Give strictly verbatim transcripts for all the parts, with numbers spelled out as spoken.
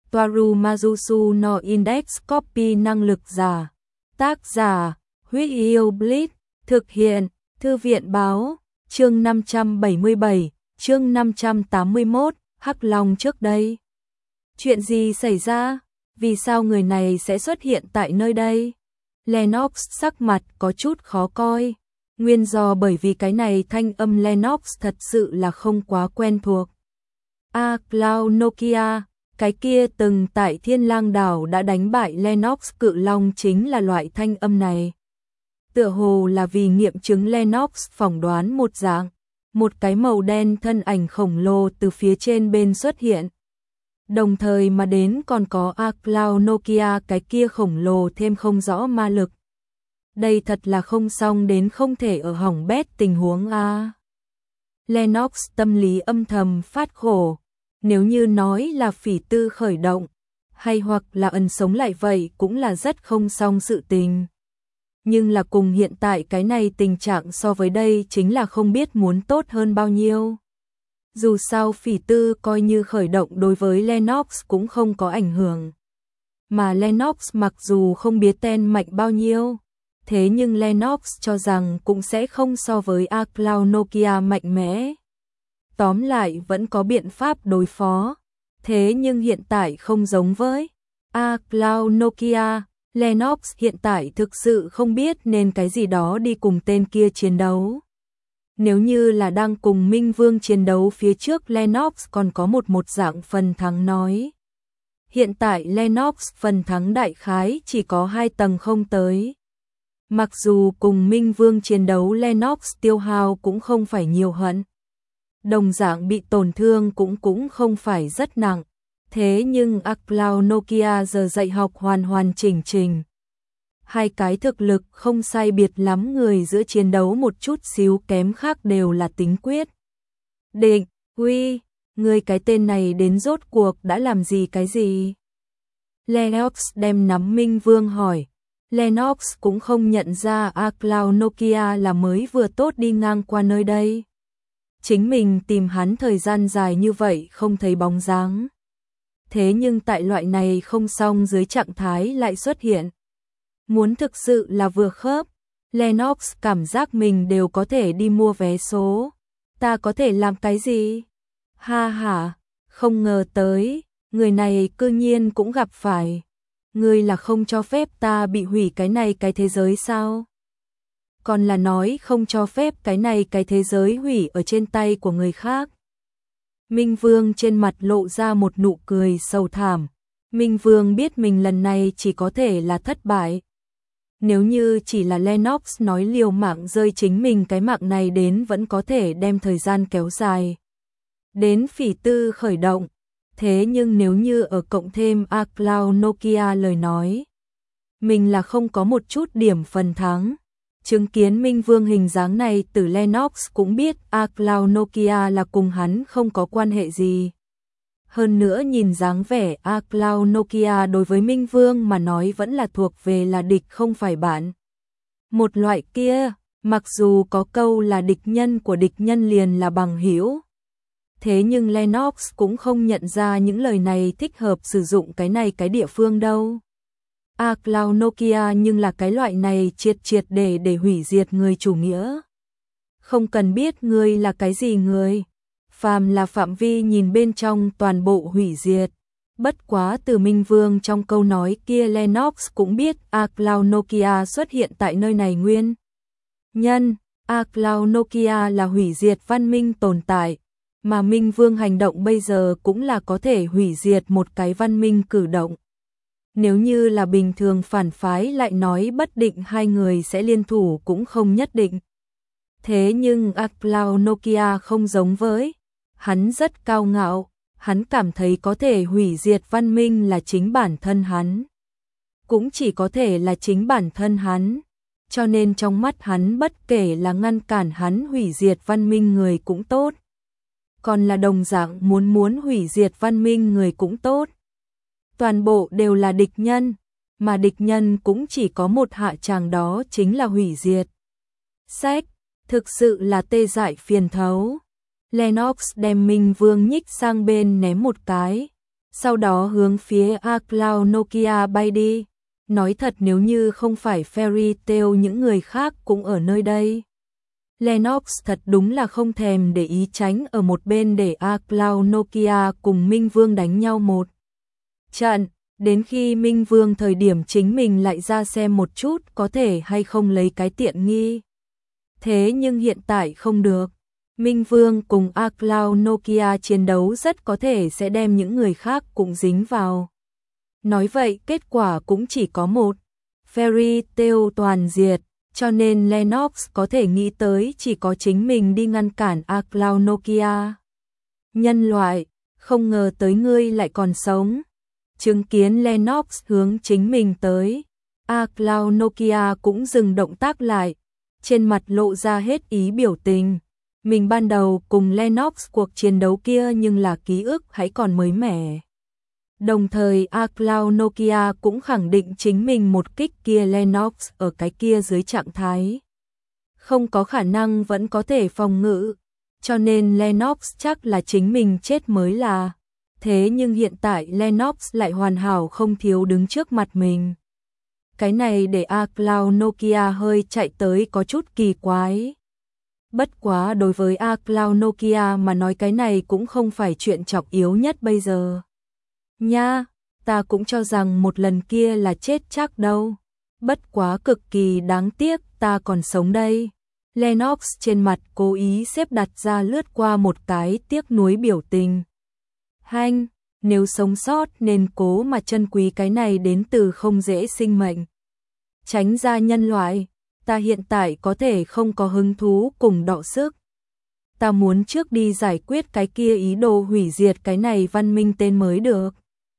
Toaru Majusu no Index Copy năng lực giả. Tác giả, Huyết Yêu Blitz, thực hiện, Thư viện báo, chương năm trăm bảy mươi bảy, chương năm trăm tám mươi mốt, Hắc Long trước đây. Chuyện gì xảy ra? Vì sao người này sẽ xuất hiện tại nơi đây? Lennox sắc mặt có chút khó coi. Nguyên do bởi vì cái này thanh âm Lennox thật sự là không quá quen thuộc. A à, Cloud Nokia, cái kia từng tại Thiên Lang đảo đã đánh bại Lennox cự long chính là loại thanh âm này. Tựa hồ là vì nghiệm chứng Lennox phỏng đoán một dạng, một cái màu đen thân ảnh khổng lồ từ phía trên bên xuất hiện. Đồng thời mà đến còn có A Cloud Nokia cái kia khổng lồ thêm không rõ ma lực. Đây thật là không xong đến không thể ở hỏng bét tình huống a. Lennox tâm lý âm thầm phát khổ. Nếu như nói là phỉ tư khởi động, hay hoặc là ẩn sống lại vậy cũng là rất không xong sự tình. Nhưng là cùng hiện tại cái này tình trạng so với đây chính là không biết muốn tốt hơn bao nhiêu. Dù sao phỉ tư coi như khởi động đối với Lennox cũng không có ảnh hưởng. Mà Lennox mặc dù không biết tên mạnh bao nhiêu, thế nhưng Lennox cho rằng cũng sẽ không so với A Cloud Nokia mạnh mẽ. Tóm lại vẫn có biện pháp đối phó. Thế nhưng hiện tại không giống với A Cloud Nokia, Lennox hiện tại thực sự không biết nên cái gì đó đi cùng tên kia chiến đấu. Nếu như là đang cùng Minh Vương chiến đấu phía trước Lennox còn có một một dạng phần thắng nói. Hiện tại Lennox phần thắng đại khái chỉ có hai tầng không tới. Mặc dù cùng Minh Vương chiến đấu Lennox tiêu hao cũng không phải nhiều hận. Đồng dạng bị tổn thương cũng cũng không phải rất nặng. Thế nhưng A Cloud Nokia giờ dạy học hoàn hoàn chỉnh chỉnh. Hai cái thực lực không sai biệt lắm người giữa chiến đấu một chút xíu kém khác đều là tính quyết. Định, Huy, người cái tên này đến rốt cuộc đã làm gì cái gì? Lennox đem nắm Minh Vương hỏi. Lennox cũng không nhận ra A Cloud Nokia là mới vừa tốt đi ngang qua nơi đây. Chính mình tìm hắn thời gian dài như vậy không thấy bóng dáng. Thế nhưng tại loại này không xong dưới trạng thái lại xuất hiện. Muốn thực sự là vừa khớp, Lennox cảm giác mình đều có thể đi mua vé số. Ta có thể làm cái gì? Ha ha, không ngờ tới, người này cư nhiên cũng gặp phải. Ngươi là không cho phép ta bị hủy cái này cái thế giới sao? Còn là nói không cho phép cái này cái thế giới hủy ở trên tay của người khác. Minh Vương trên mặt lộ ra một nụ cười sầu thảm. Minh Vương biết mình lần này chỉ có thể là thất bại. Nếu như chỉ là Lennox nói liều mạng rơi chính mình cái mạng này đến vẫn có thể đem thời gian kéo dài. Đến phỉ tư khởi động. Thế nhưng nếu như ở cộng thêm A Cloud Nokia lời nói, mình là không có một chút điểm phần thắng. Chứng kiến Minh Vương hình dáng này từ Lennox cũng biết A Cloud Nokia là cùng hắn không có quan hệ gì. Hơn nữa nhìn dáng vẻ A Cloud Nokia đối với Minh Vương mà nói vẫn là thuộc về là địch không phải bạn. Một loại kia, mặc dù có câu là địch nhân của địch nhân liền là bằng hữu. Thế nhưng Lennox cũng không nhận ra những lời này thích hợp sử dụng cái này cái địa phương đâu. A Cloud Nokia nhưng là cái loại này triệt triệt để để hủy diệt người chủ nghĩa. Không cần biết ngươi là cái gì người. Phàm là phạm vi nhìn bên trong toàn bộ hủy diệt. Bất quá từ Minh Vương trong câu nói kia Lennox cũng biết A Cloud Nokia xuất hiện tại nơi này nguyên. Nhân, A Cloud Nokia là hủy diệt văn minh tồn tại. Mà Minh Vương hành động bây giờ cũng là có thể hủy diệt một cái văn minh cử động. Nếu như là bình thường phản phái lại nói bất định hai người sẽ liên thủ cũng không nhất định. Thế nhưng A Cloud Nokia không giống với. Hắn rất cao ngạo, hắn cảm thấy có thể hủy diệt văn minh là chính bản thân hắn. Cũng chỉ có thể là chính bản thân hắn. Cho nên trong mắt hắn bất kể là ngăn cản hắn hủy diệt văn minh người cũng tốt. Còn là đồng dạng muốn muốn hủy diệt văn minh người cũng tốt. Toàn bộ đều là địch nhân, mà địch nhân cũng chỉ có một hạ tràng đó chính là hủy diệt. Sách, thực sự là tê dại phiền thấu. Lennox đem Minh Vương nhích sang bên ném một cái. sau đó hướng phía iCloud Nokia bay đi. Nói thật nếu như không phải Fairy Tail những người khác cũng ở nơi đây. Lennox thật đúng là không thèm để ý tránh ở một bên để iCloud Nokia cùng Minh Vương đánh nhau một trận. Đến khi Minh Vương thời điểm chính mình lại ra xem một chút có thể hay không lấy cái tiện nghi. Thế nhưng hiện tại không được. Minh Vương cùng iCloud Nokia chiến đấu rất có thể sẽ đem những người khác cũng dính vào. Nói vậy kết quả cũng chỉ có một. Fairy Tail toàn diệt. Cho nên Lennox có thể nghĩ tới chỉ có chính mình đi ngăn cản iCloud Nokia. Nhân loại, không ngờ tới ngươi lại còn sống. Chứng kiến Lennox hướng chính mình tới, iCloud Nokia cũng dừng động tác lại, trên mặt lộ ra hết ý biểu tình. Mình ban đầu cùng Lennox cuộc chiến đấu kia nhưng là ký ức hãy còn mới mẻ. Đồng thời iCloud Nokia cũng khẳng định chính mình một kích kia Lennox ở cái kia dưới trạng thái không có khả năng vẫn có thể phòng ngự, cho nên Lennox chắc là chính mình chết mới là. Thế nhưng hiện tại Lennox lại hoàn hảo không thiếu đứng trước mặt mình. Cái này để iCloud Nokia hơi chạy tới có chút kỳ quái. Bất quá đối với iCloud Nokia mà nói cái này cũng không phải chuyện trọng yếu nhất bây giờ. Nha, ta cũng cho rằng một lần kia là chết chắc đâu. Bất quá cực kỳ đáng tiếc ta còn sống đây. Lennox trên mặt cố ý xếp đặt ra lướt qua một cái tiếc nuối biểu tình. Hanh, nếu sống sót nên cố mà trân quý cái này đến từ không dễ sinh mệnh. Tránh ra nhân loại, ta hiện tại có thể không có hứng thú cùng đọ sức. Ta muốn trước đi giải quyết cái kia ý đồ hủy diệt cái này văn minh tên mới được.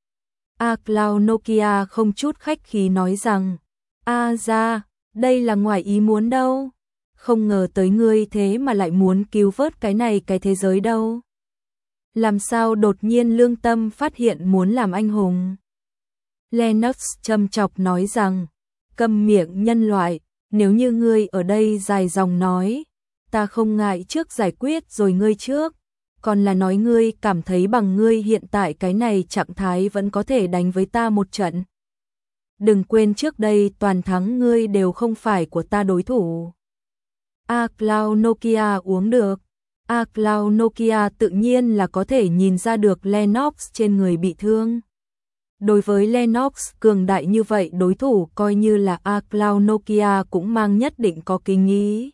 iCloud Nokia không chút khách khí nói rằng, a ra, đây là ngoài ý muốn đâu. Không ngờ tới ngươi thế mà lại muốn cứu vớt cái này cái thế giới đâu. Làm sao đột nhiên lương tâm phát hiện muốn làm anh hùng. Lennox châm chọc nói rằng, câm miệng nhân loại, nếu như ngươi ở đây dài dòng nói, ta không ngại trước giải quyết rồi ngươi trước. Còn là nói ngươi cảm thấy bằng ngươi hiện tại cái này trạng thái vẫn có thể đánh với ta một trận. Đừng quên trước đây toàn thắng ngươi đều không phải của ta đối thủ. iCloud Nokia uống được. iCloud Nokia tự nhiên là có thể nhìn ra được Lennox trên người bị thương. Đối với Lennox cường đại như vậy đối thủ coi như là iCloud Nokia cũng mang nhất định có kinh ý.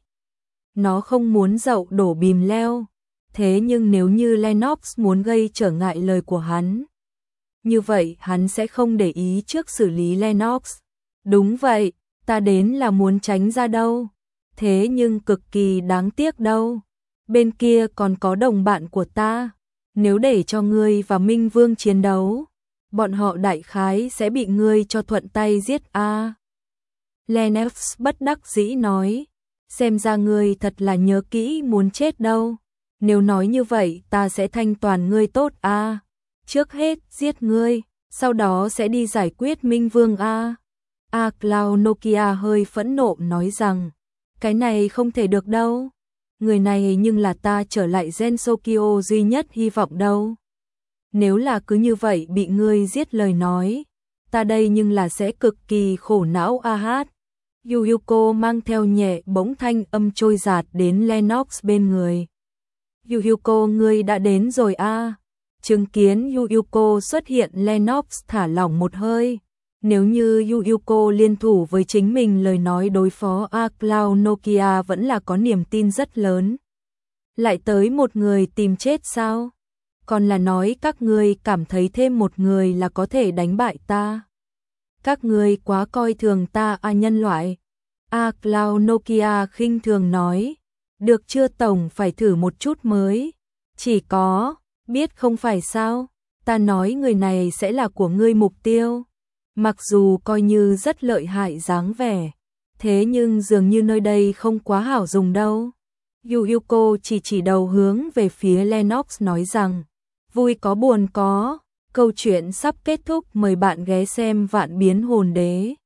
Nó không muốn dậu đổ bìm leo. Thế nhưng nếu như Lennox muốn gây trở ngại lời của hắn, như vậy hắn sẽ không để ý trước xử lý Lennox. Đúng vậy, ta đến là muốn tránh ra đâu. Thế nhưng cực kỳ đáng tiếc đâu. Bên kia còn có đồng bạn của ta. Nếu để cho ngươi và Minh Vương chiến đấu, bọn họ đại khái sẽ bị ngươi cho thuận tay giết a. À. Lennox bất đắc dĩ nói, xem ra ngươi thật là nhớ kỹ muốn chết đâu. Nếu nói như vậy ta sẽ thanh toàn ngươi tốt a. À. Trước hết giết ngươi, sau đó sẽ đi giải quyết Minh Vương a. À. iCloud Nokia hơi phẫn nộ nói rằng, cái này không thể được đâu. Người này nhưng là ta trở lại Gen Tokyo duy nhất hy vọng đâu. Nếu là cứ như vậy bị ngươi giết lời nói, ta đây nhưng là sẽ cực kỳ khổ não a hát. Yuyuko mang theo nhẹ bỗng thanh âm trôi giạt đến Lennox bên người. Yuyuko ngươi đã đến rồi a. À. Chứng kiến Yuyuko xuất hiện Lennox thả lỏng một hơi. Nếu như Yuyuko liên thủ với chính mình lời nói đối phó iCloud Nokia vẫn là có niềm tin rất lớn. Lại tới một người tìm chết sao? Còn là nói các ngươi cảm thấy thêm một người là có thể đánh bại ta. Các ngươi quá coi thường ta à nhân loại. iCloud Nokia khinh thường nói. Được chưa tổng phải thử một chút mới. Chỉ có, biết không phải sao? Ta nói người này sẽ là của ngươi mục tiêu. Mặc dù coi như rất lợi hại dáng vẻ, thế nhưng dường như nơi đây không quá hảo dùng đâu. Yuyuko chỉ chỉ đầu hướng về phía Lennox nói rằng, vui có buồn có, câu chuyện sắp kết thúc mời bạn ghé xem Vạn Biến Hồn Đế.